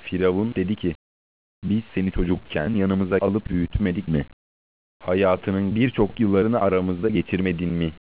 Firavun dedi ki, biz seni çocukken yanımıza alıp büyütmedik mi? Hayatının birçok yıllarını aramızda geçirmedin mi?